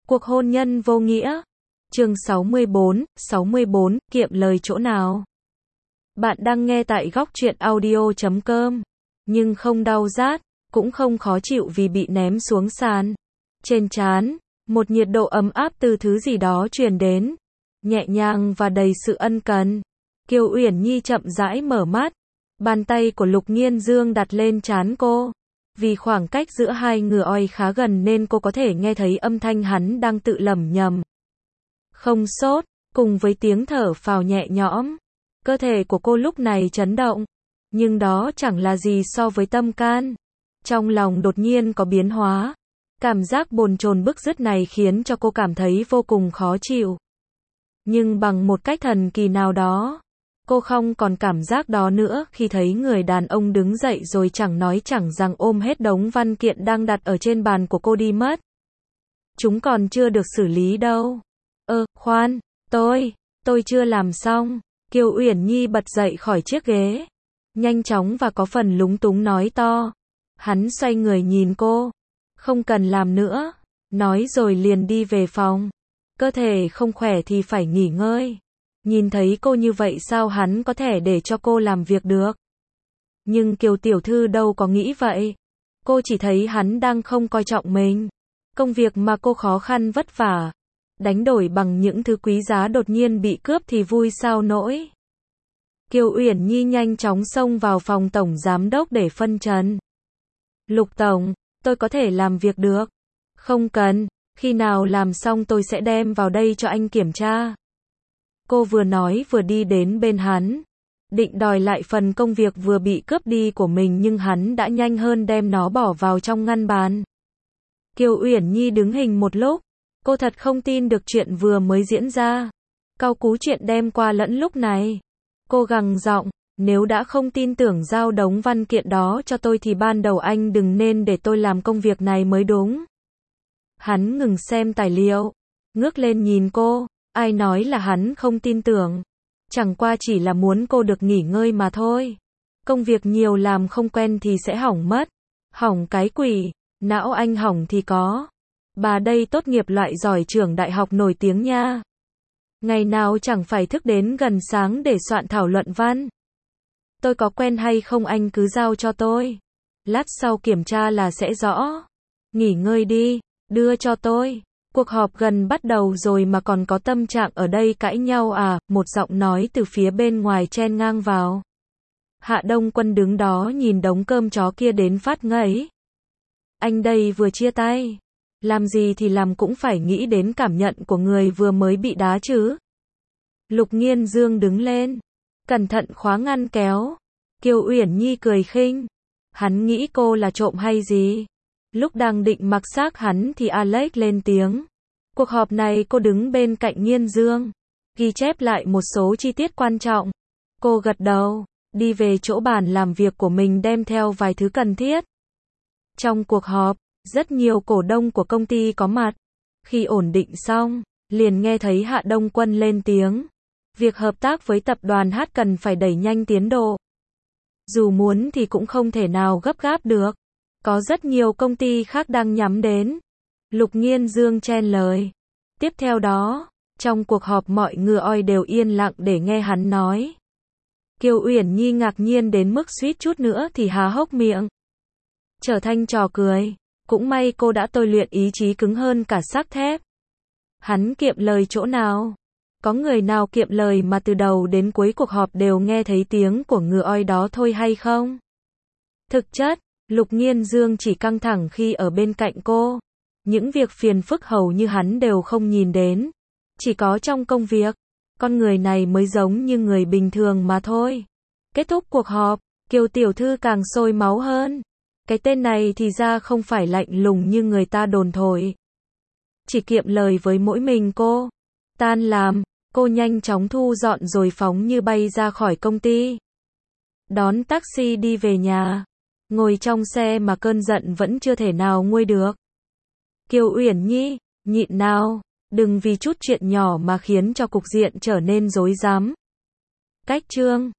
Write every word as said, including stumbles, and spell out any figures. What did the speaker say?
Cuộc hôn nhân vô nghĩa. Chương sáu mươi bốn, sáu mươi bốn, kiệm lời chỗ nào? Bạn đang nghe tại góc truyện audio chấm com. Nhưng không đau rát, cũng không khó chịu vì bị ném xuống sàn. Trên trán, một nhiệt độ ấm áp từ thứ gì đó truyền đến. Nhẹ nhàng và đầy sự ân cần. Kiều Uyển Nhi chậm rãi mở mắt. Bàn tay của Lục Nghiên Dương đặt lên trán cô. Vì khoảng cách giữa hai người oi khá gần nên cô có thể nghe thấy âm thanh hắn đang tự lẩm nhẩm. Không sốt, cùng với tiếng thở phào nhẹ nhõm. Cơ thể của cô lúc này chấn động. Nhưng đó chẳng là gì so với tâm can. Trong lòng đột nhiên có biến hóa. Cảm giác bồn chồn bứt rứt này khiến cho cô cảm thấy vô cùng khó chịu. Nhưng bằng một cách thần kỳ nào đó, cô không còn cảm giác đó nữa khi thấy người đàn ông đứng dậy rồi chẳng nói chẳng rằng ôm hết đống văn kiện đang đặt ở trên bàn của cô đi mất. Chúng còn chưa được xử lý đâu. Ơ, khoan, tôi, tôi chưa làm xong. Kiều Uyển Nhi bật dậy khỏi chiếc ghế. Nhanh chóng và có phần lúng túng nói to. Hắn xoay người nhìn cô. Không cần làm nữa. Nói rồi liền đi về phòng. Cơ thể không khỏe thì phải nghỉ ngơi. Nhìn thấy cô như vậy sao hắn có thể để cho cô làm việc được. Nhưng Kiều tiểu thư đâu có nghĩ vậy. Cô chỉ thấy hắn đang không coi trọng mình. Công việc mà cô khó khăn vất vả, đánh đổi bằng những thứ quý giá đột nhiên bị cướp thì vui sao nỗi. Kiều Uyển Nhi nhanh chóng xông vào phòng tổng giám đốc để phân trần. Lục tổng, tôi có thể làm việc được. Không cần, khi nào làm xong tôi sẽ đem vào đây cho anh kiểm tra. Cô vừa nói vừa đi đến bên hắn. Định đòi lại phần công việc vừa bị cướp đi của mình nhưng hắn đã nhanh hơn đem nó bỏ vào trong ngăn bàn. Kiều Uyển Nhi đứng hình một lúc. Cô thật không tin được chuyện vừa mới diễn ra. Cau cú chuyện đem qua lẫn lúc này. Cô gằn giọng, nếu đã không tin tưởng giao đống văn kiện đó cho tôi thì ban đầu anh đừng nên để tôi làm công việc này mới đúng. Hắn ngừng xem tài liệu, ngước lên nhìn cô, ai nói là hắn không tin tưởng. Chẳng qua chỉ là muốn cô được nghỉ ngơi mà thôi. Công việc nhiều làm không quen thì sẽ hỏng mất. Hỏng cái quỷ, não anh hỏng thì có. Bà đây tốt nghiệp loại giỏi trường đại học nổi tiếng nha. Ngày nào chẳng phải thức đến gần sáng để soạn thảo luận văn. Tôi có quen hay không anh cứ giao cho tôi. Lát sau kiểm tra là sẽ rõ. Nghỉ ngơi đi, đưa cho tôi. Cuộc họp gần bắt đầu rồi mà còn có tâm trạng ở đây cãi nhau à, một giọng nói từ phía bên ngoài chen ngang vào. Hạ Đông Quân đứng đó nhìn đống cơm chó kia đến phát ngấy. Anh đây vừa chia tay. Làm gì thì làm cũng phải nghĩ đến cảm nhận của người vừa mới bị đá chứ. Lục Nghiên Dương đứng lên. Cẩn thận khóa ngăn kéo. Kiều Uyển Nhi cười khinh. Hắn nghĩ cô là trộm hay gì? Lúc đang định mặc xác hắn thì Alex lên tiếng. Cuộc họp này cô đứng bên cạnh Nghiên Dương. Ghi chép lại một số chi tiết quan trọng. Cô gật đầu. Đi về chỗ bàn làm việc của mình đem theo vài thứ cần thiết. Trong cuộc họp, rất nhiều cổ đông của công ty có mặt. Khi ổn định xong, liền nghe thấy Hạ Đông Quân lên tiếng. Việc hợp tác với tập đoàn H cần phải đẩy nhanh tiến độ. Dù muốn thì cũng không thể nào gấp gáp được. Có rất nhiều công ty khác đang nhắm đến. Lục Nghiên Dương chen lời. Tiếp theo đó, trong cuộc họp mọi người oi đều yên lặng để nghe hắn nói. Kiều Uyển Nhi ngạc nhiên đến mức suýt chút nữa thì há hốc miệng. Trở thành trò cười. Cũng may cô đã tôi luyện ý chí cứng hơn cả xác thép. Hắn kiệm lời chỗ nào? Có người nào kiệm lời mà từ đầu đến cuối cuộc họp đều nghe thấy tiếng của người oi đó thôi hay không? Thực chất, Lục Nghiên Dương chỉ căng thẳng khi ở bên cạnh cô. Những việc phiền phức hầu như hắn đều không nhìn đến. Chỉ có trong công việc, con người này mới giống như người bình thường mà thôi. Kết thúc cuộc họp, Kiều tiểu thư càng sôi máu hơn. Cái tên này thì ra không phải lạnh lùng như người ta đồn thổi. Chỉ kiệm lời với mỗi mình cô. Tan làm, cô nhanh chóng thu dọn rồi phóng như bay ra khỏi công ty. Đón taxi đi về nhà. Ngồi trong xe mà cơn giận vẫn chưa thể nào nguôi được. Kiều Uyển Nhi, nhịn nào, đừng vì chút chuyện nhỏ mà khiến cho cục diện trở nên rối rắm. Cách chương